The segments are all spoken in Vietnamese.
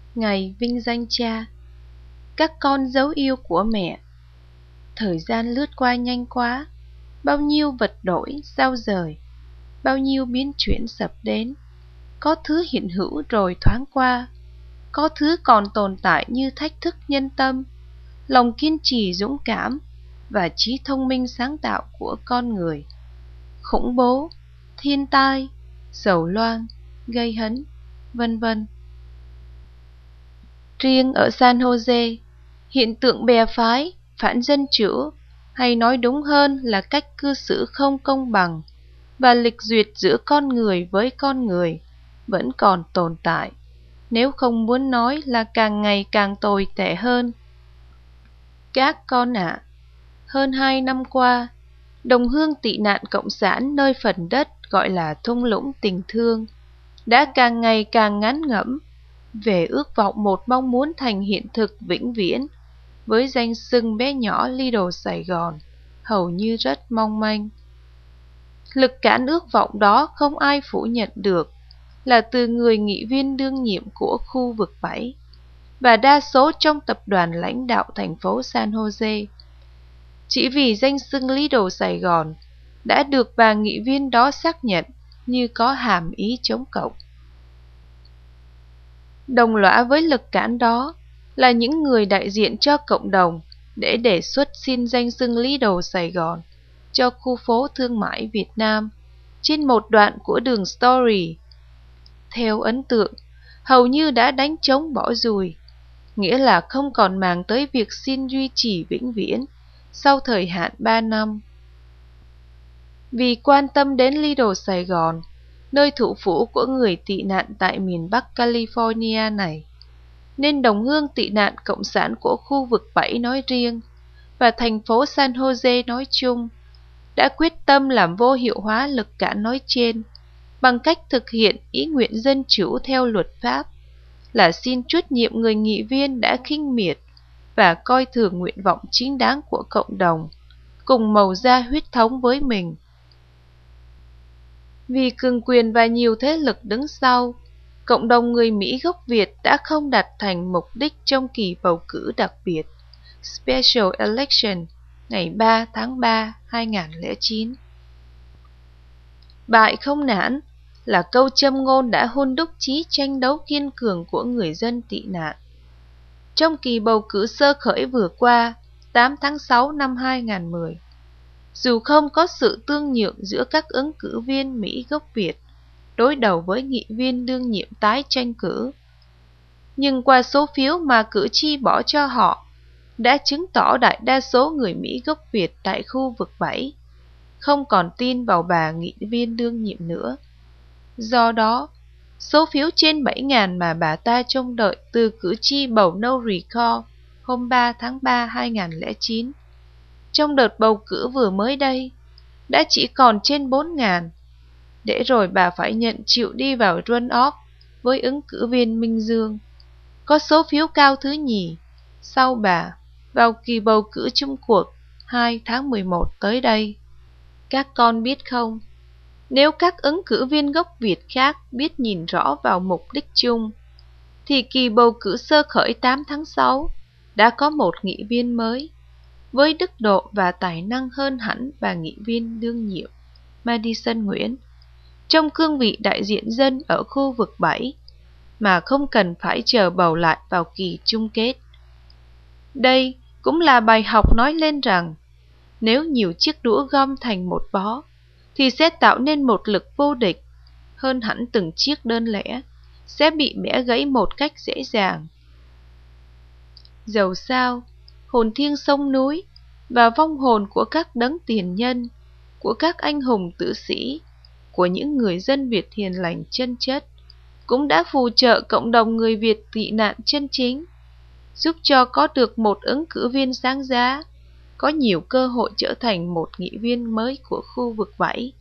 Ngày vinh danh cha, các con dấu yêu của mẹ. Thời gian lướt qua nhanh quá, bao nhiêu vật đổi, sao rời, bao nhiêu biến chuyển sập đến. Có thứ hiện hữu rồi thoáng qua, có thứ còn tồn tại như thách thức nhân tâm, lòng kiên trì dũng cảm và trí thông minh sáng tạo của con người. Khủng bố, thiên tai, dầu loang, gây hấn, vân vân. Riêng ở San Jose, hiện tượng bè phái, phản dân chủ, hay nói đúng hơn là cách cư xử không công bằng và lịch duyệt giữa con người với con người vẫn còn tồn tại, nếu không muốn nói là càng ngày càng tồi tệ hơn. Các con ạ, hơn 2 năm qua, đồng hương tị nạn cộng sản nơi phần đất gọi là thung lũng tình thương đã càng ngày càng ngán ngẩm về ước vọng một mong muốn thành hiện thực vĩnh viễn, với danh xưng bé nhỏ Little Sài Gòn hầu như rất mong manh. Lực cản ước vọng đó không ai phủ nhận được là từ người nghị viên đương nhiệm của khu vực 7 và đa số trong tập đoàn lãnh đạo thành phố San Jose. Chỉ vì danh xưng Little Sài Gòn đã được bà nghị viên đó xác nhận như có hàm ý chống cộng. Đồng lõa với lực cản đó là những người đại diện cho cộng đồng để đề xuất xin danh xưng Little Sài Gòn cho khu phố thương mại Việt Nam trên một đoạn của đường Story. Theo ấn tượng, hầu như đã đánh trống bỏ dùi, nghĩa là không còn màng tới việc xin duy trì vĩnh viễn sau thời hạn 3 năm. Vì quan tâm đến Little Sài Gòn, nơi thủ phủ của người tị nạn tại miền Bắc California này, nên đồng hương tị nạn cộng sản của khu vực 7 nói riêng và thành phố San Jose nói chung đã quyết tâm làm vô hiệu hóa lực cản nói trên bằng cách thực hiện ý nguyện dân chủ theo luật pháp, là xin truất nhiệm người nghị viên đã khinh miệt và coi thường nguyện vọng chính đáng của cộng đồng cùng màu da huyết thống với mình. Vì cường quyền và nhiều thế lực đứng sau, cộng đồng người Mỹ gốc Việt đã không đặt thành mục đích trong kỳ bầu cử đặc biệt Special Election ngày 3 tháng 3, 2009. Bại không nản là câu châm ngôn đã hun đúc chí tranh đấu kiên cường của người dân tị nạn. Trong kỳ bầu cử sơ khởi vừa qua, 8 tháng 6 năm 2010, dù không có sự tương nhượng giữa các ứng cử viên Mỹ gốc Việt đối đầu với nghị viên đương nhiệm tái tranh cử, nhưng qua số phiếu mà cử tri bỏ cho họ đã chứng tỏ đại đa số người Mỹ gốc Việt tại khu vực 7 không còn tin vào bà nghị viên đương nhiệm nữa. Do đó, số phiếu trên 7.000 mà bà ta trông đợi từ cử tri bầu no recall hôm 3 tháng 3, 2009 trong đợt bầu cử vừa mới đây đã chỉ còn trên 4.000, để rồi bà phải nhận chịu đi vào run-off với ứng cử viên Minh Dương, có số phiếu cao thứ nhì sau bà vào kỳ bầu cử chung cuộc 2 tháng 11 tới đây. Các con biết không, nếu các ứng cử viên gốc Việt khác biết nhìn rõ vào mục đích chung, thì kỳ bầu cử sơ khởi 8 tháng 6 đã có một nghị viên mới, với đức độ và tài năng hơn hẳn bà nghị viên đương nhiệm Madison Nguyễn, trong cương vị đại diện dân ở khu vực 7, mà không cần phải chờ bầu lại vào kỳ chung kết. Đây cũng là bài học nói lên rằng, nếu nhiều chiếc đũa gom thành một bó, thì sẽ tạo nên một lực vô địch, hơn hẳn từng chiếc đơn lẻ, sẽ bị bẻ gãy một cách dễ dàng. Dầu sao, hồn thiêng sông núi và vong hồn của các đấng tiền nhân, của các anh hùng tử sĩ, của những người dân Việt hiền lành chân chất, cũng đã phù trợ cộng đồng người Việt tị nạn chân chính, giúp cho có được một ứng cử viên sáng giá, có nhiều cơ hội trở thành một nghị viên mới của khu vực 7.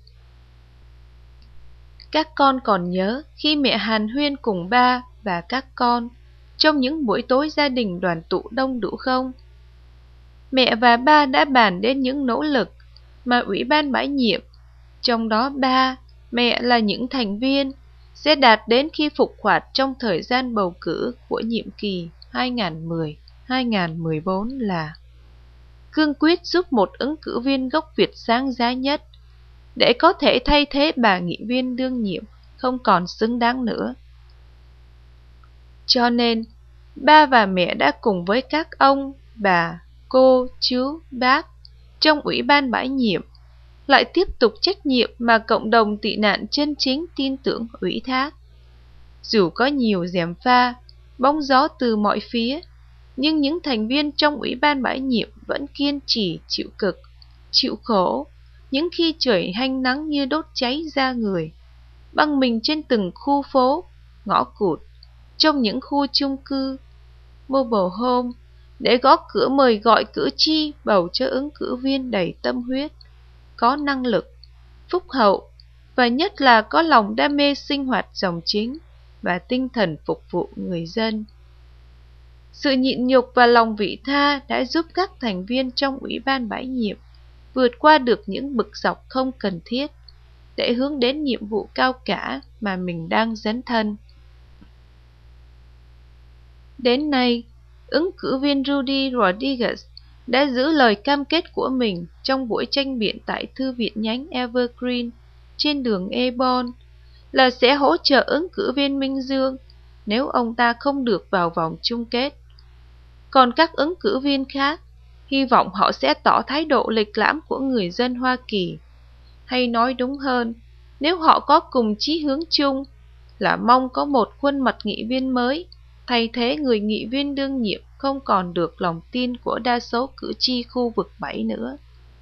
Các con còn nhớ khi mẹ hàn huyên cùng ba và các con trong những buổi tối gia đình đoàn tụ đông đủ không? Mẹ và ba đã bàn đến những nỗ lực mà Ủy ban bãi nhiệm, trong đó ba, mẹ là những thành viên, sẽ đạt đến khi phục hoạt trong thời gian bầu cử của nhiệm kỳ 2010-2014 là cương quyết giúp một ứng cử viên gốc Việt sáng giá nhất để có thể thay thế bà nghị viên đương nhiệm không còn xứng đáng nữa. Cho nên, ba và mẹ đã cùng với các ông, bà, cô, chú, bác trong Ủy ban bãi nhiệm lại tiếp tục trách nhiệm mà cộng đồng tị nạn chân chính tin tưởng ủy thác. Dù có nhiều gièm pha, bóng gió từ mọi phía, nhưng những thành viên trong Ủy ban bãi nhiệm vẫn kiên trì chịu cực, chịu khổ, những khi trời hanh nắng như đốt cháy da người, băng mình trên từng khu phố, ngõ cụt, trong những khu chung cư, mobile home, để gõ cửa mời gọi cử tri bầu cho ứng cử viên đầy tâm huyết, có năng lực, phúc hậu và nhất là có lòng đam mê sinh hoạt dòng chính và tinh thần phục vụ người dân. Sự nhịn nhục và lòng vị tha đã giúp các thành viên trong Ủy ban bãi nhiệm vượt qua được những bực dọc không cần thiết để hướng đến nhiệm vụ cao cả mà mình đang dấn thân. Đến nay, ứng cử viên Rudy Rodriguez đã giữ lời cam kết của mình trong buổi tranh biện tại Thư viện nhánh Evergreen trên đường Ebon là sẽ hỗ trợ ứng cử viên Minh Dương nếu ông ta không được vào vòng chung kết. Còn các ứng cử viên khác, hy vọng họ sẽ tỏ thái độ lịch lãm của người dân Hoa Kỳ. Hay nói đúng hơn, nếu họ có cùng chí hướng chung là mong có một khuôn mặt nghị viên mới thay thế người nghị viên đương nhiệm không còn được lòng tin của đa số cử tri khu vực 7 nữa.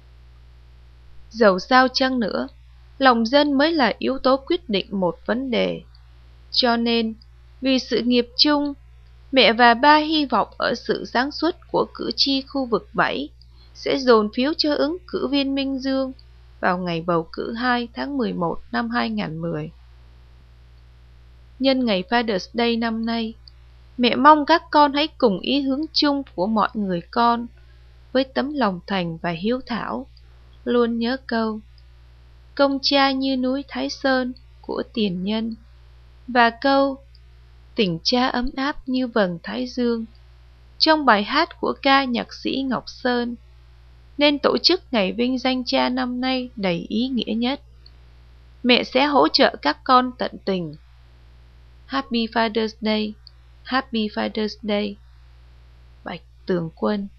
Dầu sao chăng nữa, lòng dân mới là yếu tố quyết định một vấn đề. Cho nên, vì sự nghiệp chung, mẹ và ba hy vọng ở sự sáng suốt của cử tri khu vực 7 sẽ dồn phiếu cho ứng cử viên Minh Dương vào ngày bầu cử 2 tháng 11 năm 2010. Nhân ngày Father's Day năm nay, mẹ mong các con hãy cùng ý hướng chung của mọi người con với tấm lòng thành và hiếu thảo, luôn nhớ câu công cha như núi Thái Sơn của tiền nhân và câu tình cha ấm áp như vầng thái dương trong bài hát của ca nhạc sĩ Ngọc Sơn, nên tổ chức ngày vinh danh cha năm nay đầy ý nghĩa nhất. Mẹ sẽ hỗ trợ các con tận tình. Happy Father's Day, Happy Father's Day. Bạch Tường Quân.